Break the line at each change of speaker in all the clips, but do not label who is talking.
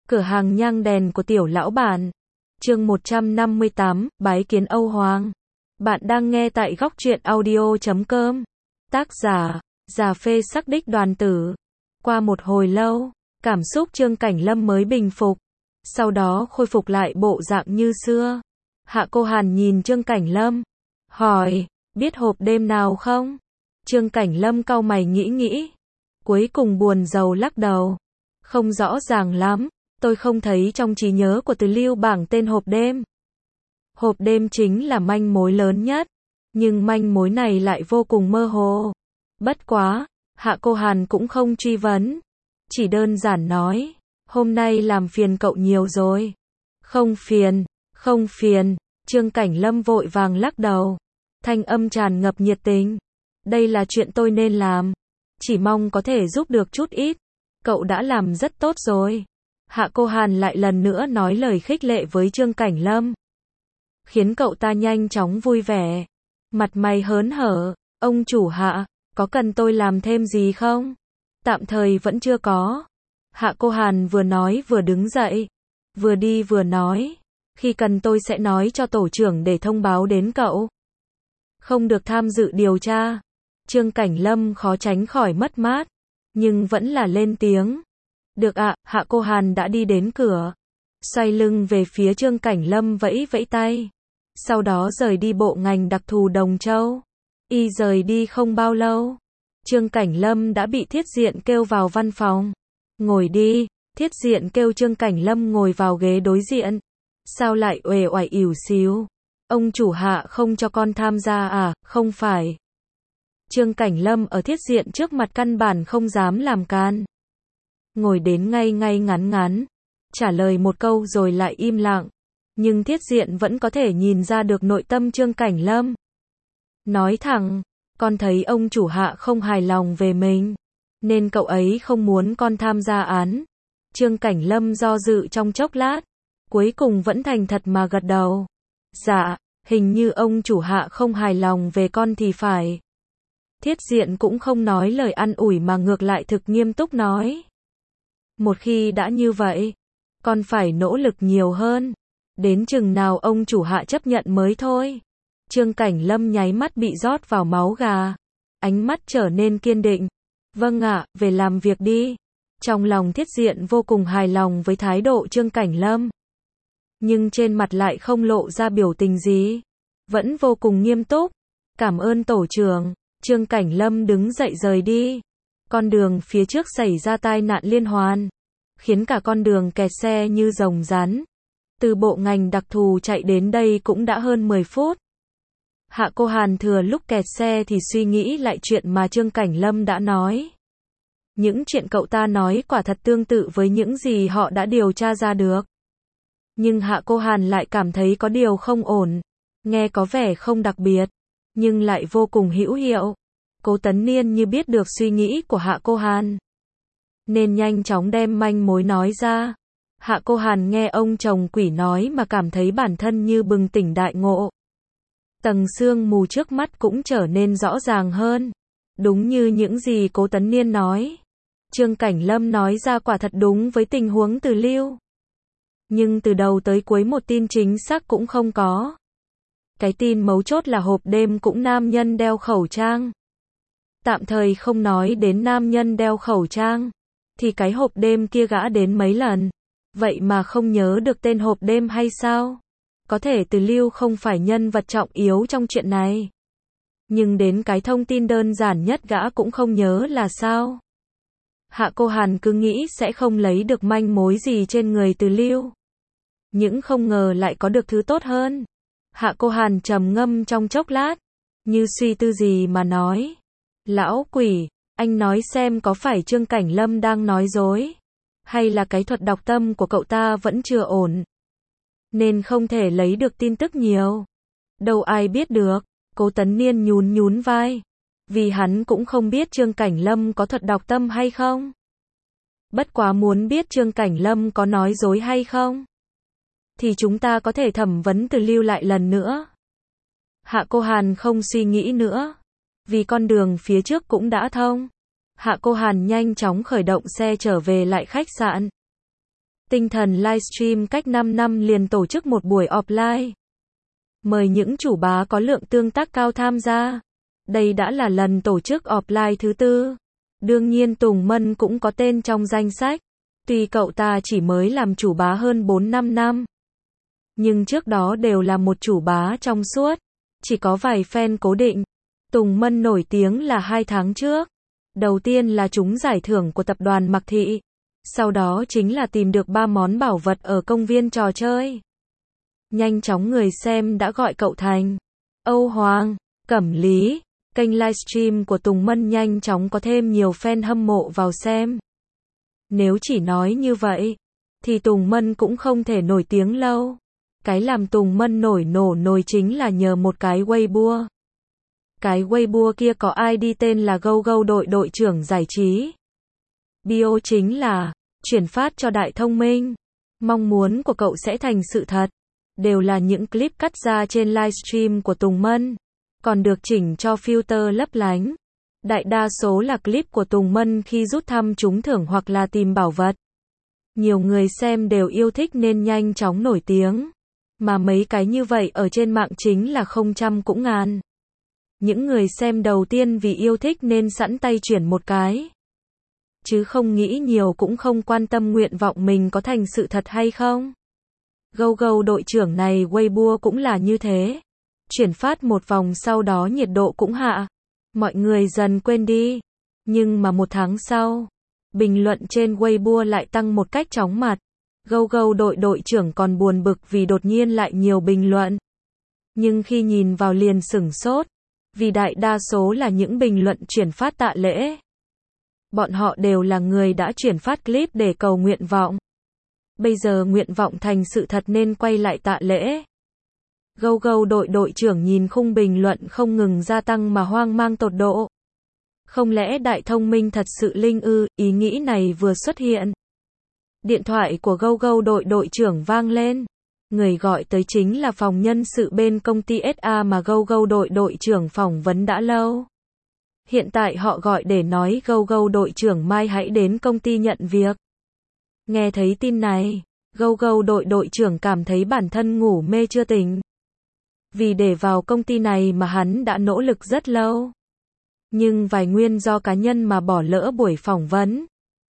Cửa hàng nhang đèn của tiểu lão bản. Chương 158, bái kiến Âu Hoàng. Bạn đang nghe tại góc truyện audio.com. Tác giả, Già Phê Sắc Đích Đoàn Tử. Qua một hồi lâu, cảm xúc Trương Cảnh Lâm mới bình phục. Sau đó khôi phục lại bộ dạng như xưa. Hạ Cô Hàn nhìn Trương Cảnh Lâm, hỏi, biết hộp đêm nào không? Trương Cảnh Lâm cau mày nghĩ. Cuối cùng buồn rầu lắc đầu. Không rõ ràng lắm, tôi không thấy trong trí nhớ của Từ Lưu bảng tên hộp đêm. Hộp đêm chính là manh mối lớn nhất, nhưng manh mối này lại vô cùng mơ hồ. Bất quá, Hạ Cô Hàn cũng không truy vấn, chỉ đơn giản nói, hôm nay làm phiền cậu nhiều rồi. Không phiền, Trương Cảnh Lâm vội vàng lắc đầu, thanh âm tràn ngập nhiệt tình. Đây là chuyện tôi nên làm, chỉ mong có thể giúp được chút ít. Cậu đã làm rất tốt rồi. Hạ Cô Hàn lại lần nữa nói lời khích lệ với Trương Cảnh Lâm, khiến cậu ta nhanh chóng vui vẻ, mặt mày hớn hở. Ông chủ Hạ, có cần tôi làm thêm gì không? Tạm thời vẫn chưa có. Hạ Cô Hàn vừa nói vừa đứng dậy, vừa đi vừa nói, khi cần tôi sẽ nói cho tổ trưởng để thông báo đến cậu. Không được tham dự điều tra. Trương Cảnh Lâm khó tránh khỏi mất mát, nhưng vẫn là lên tiếng. Được ạ. Hạ Cô Hàn đã đi đến cửa, xoay lưng về phía Trương Cảnh Lâm vẫy vẫy tay, sau đó rời đi bộ ngành đặc thù Đồng Châu. Y rời đi không bao lâu, Trương Cảnh Lâm đã bị Thiết Diện kêu vào văn phòng. Ngồi đi. Thiết Diện kêu Trương Cảnh Lâm ngồi vào ghế đối diện. Sao lại uể oải ỉu xìu? Ông chủ Hạ không cho con tham gia à? Không phải. Trương Cảnh Lâm ở Thiết Diện trước mặt căn bản không dám làm can. Ngồi đến ngay ngắn, trả lời một câu rồi lại im lặng. Nhưng Thiết Diện vẫn có thể nhìn ra được nội tâm Trương Cảnh Lâm. Nói thẳng, con thấy ông chủ Hạ không hài lòng về mình, nên cậu ấy không muốn con tham gia án. Trương Cảnh Lâm do dự trong chốc lát, cuối cùng vẫn thành thật mà gật đầu. Dạ, hình như ông chủ Hạ không hài lòng về con thì phải. Thiết Diện cũng không nói lời an ủi mà ngược lại thực nghiêm túc nói. Một khi đã như vậy, con phải nỗ lực nhiều hơn. Đến chừng nào ông chủ Hạ chấp nhận mới thôi. Trương Cảnh Lâm nháy mắt bị rót vào máu gà, ánh mắt trở nên kiên định. Vâng ạ, về làm việc đi. Trong lòng Thiết Diện vô cùng hài lòng với thái độ Trương Cảnh Lâm, nhưng trên mặt lại không lộ ra biểu tình gì, vẫn vô cùng nghiêm túc. Cảm ơn tổ trưởng. Trương Cảnh Lâm đứng dậy rời đi. Con đường phía trước xảy ra tai nạn liên hoàn, khiến cả con đường kẹt xe như rồng rắn. Từ bộ ngành đặc thù chạy đến đây cũng đã hơn 10 phút. Hạ Cô Hàn thừa lúc kẹt xe thì suy nghĩ lại chuyện mà Trương Cảnh Lâm đã nói. Những chuyện cậu ta nói quả thật tương tự với những gì họ đã điều tra ra được. Nhưng Hạ Cô Hàn lại cảm thấy có điều không ổn. Nghe có vẻ không đặc biệt, nhưng lại vô cùng hữu hiệu. Cố Tấn Niên như biết được suy nghĩ của Hạ Cô Hàn, nên nhanh chóng đem manh mối nói ra. Hạ Cô Hàn nghe ông chồng quỷ nói mà cảm thấy bản thân như bừng tỉnh đại ngộ. Tầng sương mù trước mắt cũng trở nên rõ ràng hơn. Đúng như những gì Cố Tấn Niên nói. Trương Cảnh Lâm nói ra quả thật đúng với tình huống Từ Lưu. Nhưng từ đầu tới cuối một tin chính xác cũng không có. Cái tin mấu chốt là hộp đêm cũng nam nhân đeo khẩu trang. Tạm thời không nói đến nam nhân đeo khẩu trang, thì cái hộp đêm kia gã đến mấy lần, vậy mà không nhớ được tên hộp đêm hay sao? Có thể Từ Lưu không phải nhân vật trọng yếu trong chuyện này, nhưng đến cái thông tin đơn giản nhất gã cũng không nhớ là sao? Hạ Cô Hàn cứ nghĩ sẽ không lấy được manh mối gì trên người Từ Lưu, nhưng không ngờ lại có được thứ tốt hơn. Hạ Cô Hàn trầm ngâm trong chốc lát, như suy tư gì mà nói. Lão quỷ, anh nói xem có phải Trương Cảnh Lâm đang nói dối, hay là cái thuật đọc tâm của cậu ta vẫn chưa ổn, nên không thể lấy được tin tức nhiều. Đâu ai biết được. Cố Tấn Niên nhún vai, vì hắn cũng không biết Trương Cảnh Lâm có thuật đọc tâm hay không. Bất quá muốn biết Trương Cảnh Lâm có nói dối hay không, thì chúng ta có thể thẩm vấn Từ Lưu lại lần nữa. Hạ Cô Hàn không suy nghĩ nữa, vì con đường phía trước cũng đã thông. Hạ Cô Hàn nhanh chóng khởi động xe trở về lại khách sạn. Tinh thần livestream cách 5 năm liền tổ chức một buổi offline. Mời những chủ bá có lượng tương tác cao tham gia. Đây đã là lần tổ chức offline thứ 4. Đương nhiên Tùng Mân cũng có tên trong danh sách. Tuy cậu ta chỉ mới làm chủ bá hơn 4-5 năm. Nhưng trước đó đều là một chủ bá trong suốt. Chỉ có vài fan cố định. Tùng Mân nổi tiếng là 2 tháng trước. Đầu tiên là trúng giải thưởng của tập đoàn Mạc Thị. Sau đó chính là tìm được 3 món bảo vật ở công viên trò chơi. Nhanh chóng người xem đã gọi cậu thành Âu Hoàng, Cẩm Lý. Kênh livestream của Tùng Mân nhanh chóng có thêm nhiều fan hâm mộ vào xem. Nếu chỉ nói như vậy, thì Tùng Mân cũng không thể nổi tiếng lâu. Cái làm Tùng Mân nổi chính là nhờ một cái Weibo. Cái Weibo kia có ID tên là GoGo đội trưởng giải trí. Bio chính là chuyển phát cho Đại Thông Minh. Mong muốn của cậu sẽ thành sự thật. Đều là những clip cắt ra trên livestream của Tùng Mân. Còn được chỉnh cho filter lấp lánh. Đại đa số là clip của Tùng Mân khi rút thăm trúng thưởng hoặc là tìm bảo vật. Nhiều người xem đều yêu thích nên nhanh chóng nổi tiếng. Mà mấy cái như vậy ở trên mạng chính là không trăm cũng ngàn. Những người xem đầu tiên vì yêu thích nên sẵn tay chuyển một cái. Chứ không nghĩ nhiều cũng không quan tâm nguyện vọng mình có thành sự thật hay không. GoGo đội trưởng này Weibo cũng là như thế. Chuyển phát một vòng sau đó nhiệt độ cũng hạ. Mọi người dần quên đi. Nhưng mà 1 tháng sau, bình luận trên Weibo lại tăng một cách chóng mặt. GoGo đội trưởng còn buồn bực vì đột nhiên lại nhiều bình luận. Nhưng khi nhìn vào liền sửng sốt. Vì đại đa số là những bình luận chuyển phát tạ lễ. Bọn họ đều là người đã chuyển phát clip để cầu nguyện vọng. Bây giờ nguyện vọng thành sự thật nên quay lại tạ lễ. GoGo đội trưởng nhìn khung bình luận không ngừng gia tăng mà hoang mang tột độ. Không lẽ Đại Thông Minh thật sự linh ư? Ý nghĩ này vừa xuất hiện. Điện thoại của GoGo đội trưởng vang lên. Người gọi tới chính là phòng nhân sự bên công ty SA mà GoGo đội trưởng phỏng vấn đã lâu. Hiện tại họ gọi để nói GoGo đội trưởng mai hãy đến công ty nhận việc. Nghe thấy tin này, GoGo đội trưởng cảm thấy bản thân ngủ mê chưa tỉnh. Vì để vào công ty này mà hắn đã nỗ lực rất lâu. Nhưng vài nguyên do cá nhân mà bỏ lỡ buổi phỏng vấn.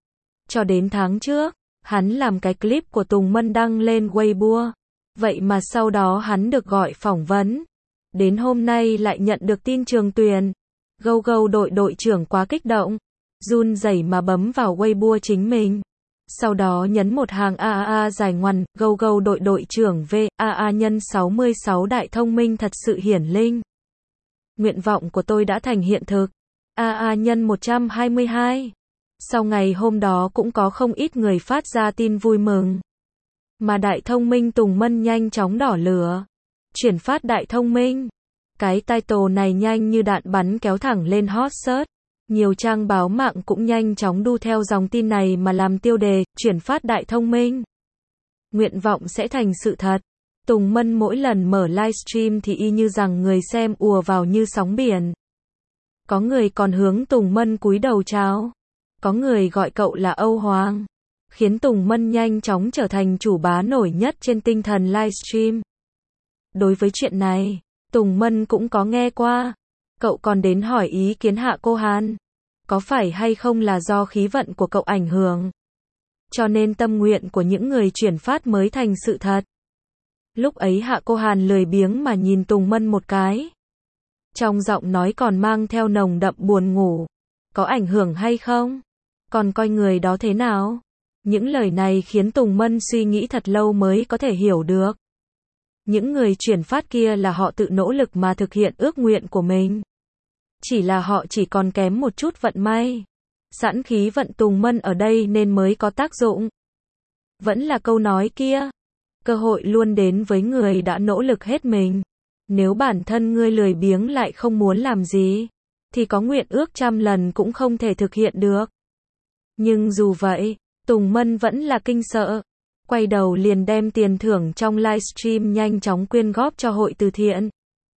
Cho đến tháng trước, hắn làm cái clip của Tùng Mân đăng lên Weibo. Vậy mà sau đó hắn được gọi phỏng vấn. Đến hôm nay lại nhận được tin trường tuyển. GoGo đội trưởng quá kích động. Run rẩy mà bấm vào Weibo chính mình. Sau đó nhấn một hàng AAA dài ngoằn. GoGo đội trưởng VAA nhân 66 Đại Thông Minh thật sự hiển linh. Nguyện vọng của tôi đã thành hiện thực. AA nhân 122. Sau ngày hôm đó cũng có không ít người phát ra tin vui mừng. Mà Đại Thông Minh Tùng Mân nhanh chóng đỏ lửa. Chuyển phát Đại Thông Minh. Cái title này nhanh như đạn bắn kéo thẳng lên hot search. Nhiều trang báo mạng cũng nhanh chóng đu theo dòng tin này mà làm tiêu đề, chuyển phát Đại Thông Minh. Nguyện vọng sẽ thành sự thật. Tùng Mân mỗi lần mở livestream thì y như rằng người xem ùa vào như sóng biển. Có người còn hướng Tùng Mân cúi đầu chào. Có người gọi cậu là Âu Hoàng. Khiến Tùng Mân nhanh chóng trở thành chủ bá nổi nhất trên tinh thần livestream. Đối với chuyện này, Tùng Mân cũng có nghe qua. Cậu còn đến hỏi ý kiến Hạ Cô Hàn. Có phải hay không là do khí vận của cậu ảnh hưởng? Cho nên tâm nguyện của những người chuyển phát mới thành sự thật. Lúc ấy Hạ Cô Hàn lười biếng mà nhìn Tùng Mân một cái. Trong giọng nói còn mang theo nồng đậm buồn ngủ. Có ảnh hưởng hay không? Còn coi người đó thế nào? Những lời này khiến Tùng Mân suy nghĩ thật lâu mới có thể hiểu được. Những người chuyển phát kia là họ tự nỗ lực mà thực hiện ước nguyện của mình. Chỉ là họ chỉ còn kém một chút vận may. Sẵn khí vận Tùng Mân ở đây nên mới có tác dụng. Vẫn là câu nói kia. Cơ hội luôn đến với người đã nỗ lực hết mình. Nếu bản thân ngươi lười biếng lại không muốn làm gì, thì có nguyện ước 100 lần cũng không thể thực hiện được. Nhưng dù vậy, Tùng Mân vẫn là kinh sợ. Quay đầu liền đem tiền thưởng trong livestream nhanh chóng quyên góp cho hội từ thiện.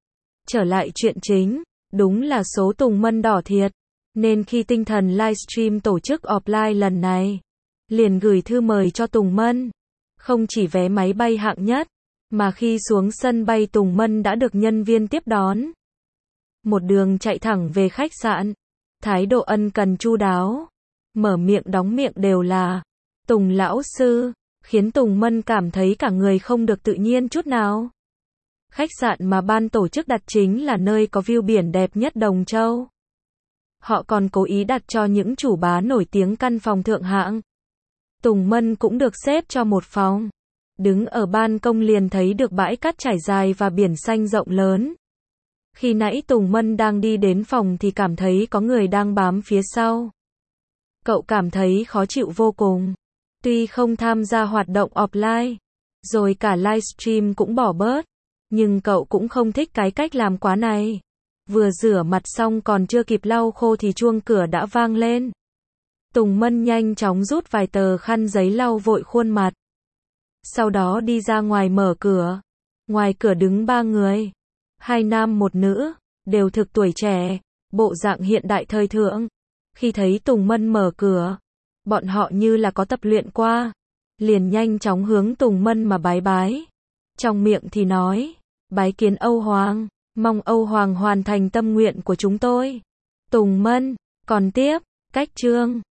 Trở lại chuyện chính, đúng là số Tùng Mân đỏ thiệt. Nên khi tinh thần livestream tổ chức offline lần này, liền gửi thư mời cho Tùng Mân. Không chỉ vé máy bay hạng nhất, mà khi xuống sân bay Tùng Mân đã được nhân viên tiếp đón. Một đường chạy thẳng về khách sạn. Thái độ ân cần chu đáo. Mở miệng đóng miệng đều là Tùng lão sư, khiến Tùng Mân cảm thấy cả người không được tự nhiên chút nào. Khách sạn mà ban tổ chức đặt chính là nơi có view biển đẹp nhất Đồng Châu. Họ còn cố ý đặt cho những chủ bá nổi tiếng căn phòng thượng hạng. Tùng Mân cũng được xếp cho một phòng. Đứng ở ban công liền thấy được bãi cát trải dài và biển xanh rộng lớn. Khi nãy Tùng Mân đang đi đến phòng thì cảm thấy có người đang bám phía sau. Cậu cảm thấy khó chịu vô cùng. Tuy không tham gia hoạt động offline, rồi cả livestream cũng bỏ bớt, nhưng cậu cũng không thích cái cách làm quá này. Vừa rửa mặt xong còn chưa kịp lau khô thì chuông cửa đã vang lên. Tùng Mân nhanh chóng rút vài tờ khăn giấy lau vội khuôn mặt. Sau đó đi ra ngoài mở cửa. Ngoài cửa đứng 3 người. 2 nam 1 nữ, đều thực tuổi trẻ, bộ dạng hiện đại thời thượng. Khi thấy Tùng Mân mở cửa, bọn họ như là có tập luyện qua, liền nhanh chóng hướng Tùng Mân mà bái bái. Trong miệng thì nói, bái kiến Âu Hoàng, mong Âu Hoàng hoàn thành tâm nguyện của chúng tôi. Tùng Mân, còn tiếp, cách chương